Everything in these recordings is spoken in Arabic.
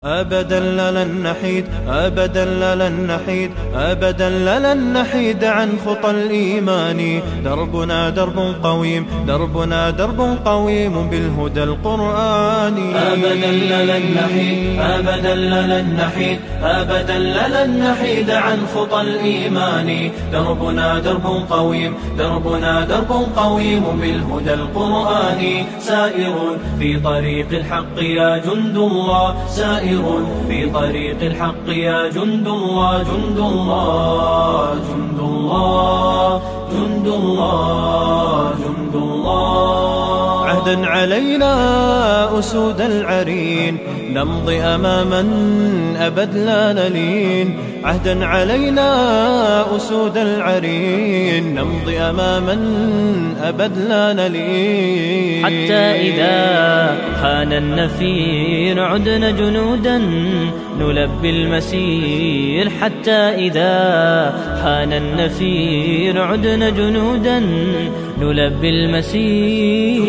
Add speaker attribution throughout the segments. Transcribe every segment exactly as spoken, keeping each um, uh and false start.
Speaker 1: أبدا لن نحيد أبدا لن نحيد أبدا لن نحيد عن خطى الإيمان. دربنا درب قويم دربنا درب قويم بالهدى القرآني.
Speaker 2: أبدا لن نحيد أبدا لن نحيد أبدا لن نحيد عن خطى الإيمان. دربنا درب قويم دربنا درب قويم بالهدى القرآني. سائر في طريق الحق يا جند الله سائر في طريق الحق يا جند الله جند الله جند الله جند الله جند الله.
Speaker 1: عهدا علينا أسود العرين نمضي أماما أبد لا نلين. عهدا علينا أسود العرين نمضي أماما أبد لا نلين.
Speaker 3: حتى إذا حان النفير عدنا جنودا نلبي المسير. حتى إذا حان النفير عدنا جنودا نلبي المسير.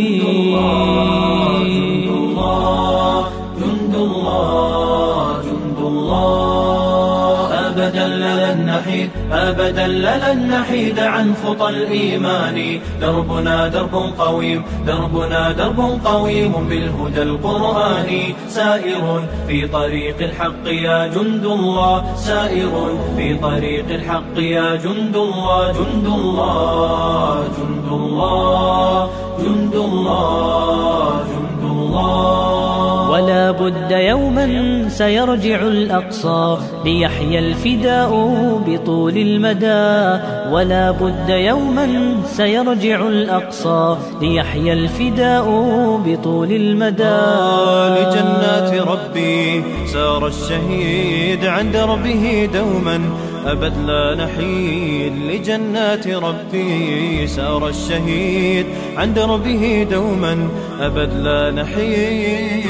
Speaker 2: جند الله جند الله جند الله. أبدا لن نحيد أبدا لن نحيد عن خطى الإيمان. دربنا درب قويم دربنا درب قويم بالهدى القرآني. سائر في طريق الحق يا جند الله سائر في طريق الحق يا جند الله جند الله جند الله جند الله جند الله.
Speaker 3: ولا بد يوما سيرجع الأقصى ليحيى الفداء بطول المدى. ولا بد يوما سيرجع الأقصى ليحيى الفداء بطول المدى.
Speaker 1: لجنات ربي سار الشهيد عن دربه دوما أبد لا نحيد. لجنات ربي سار الشهيد عن دربه دوما أبد لا نحيد.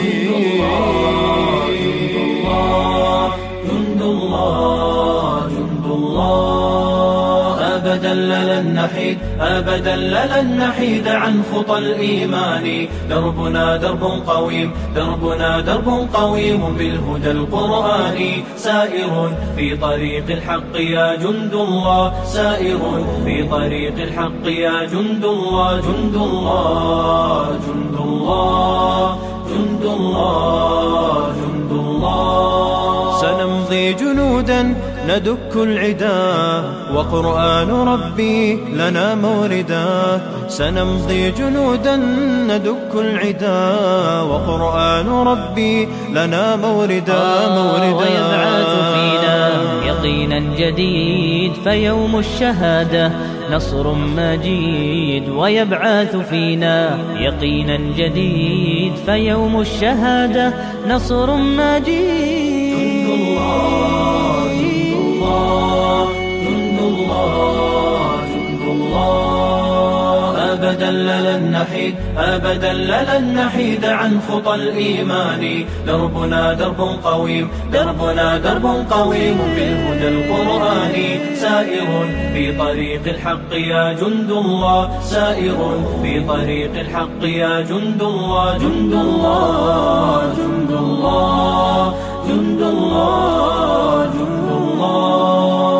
Speaker 2: جند الله جند الله جند الله. أبدا لن نحيد أبدا لن نحيد عن خطى الإيمان. دربنا درب قويم دربنا درب قويم بالهدى القرآني. سائر في طريق الحق يا جند الله سائر في طريق الحق يا جند الله جند الله جند الله جند الله جند الله.
Speaker 1: سنمضي جنودا ندك العدا وقرآن ربي لنا موردا. سنمضي جنودا ندك العدا وقرآن ربي لنا موردا موردا.
Speaker 3: ويبعث فينا يقينا جديد فيوم الشهادة نصر مجيد. ويبعث فينا يقينا جديد فيوم الشهادة نصر مجيد.
Speaker 2: جند الله جند الله جند الله جند الله. أبدا لن نحيد أبدا لن نحيد عن خطى الإيمان. دربنا درب قويم دربنا درب قويم بالهدى القرآني. سائر في طريق الحق يا جند الله سائر في طريق الحق يا جند الله جند الله جند الله جند الله جند الله.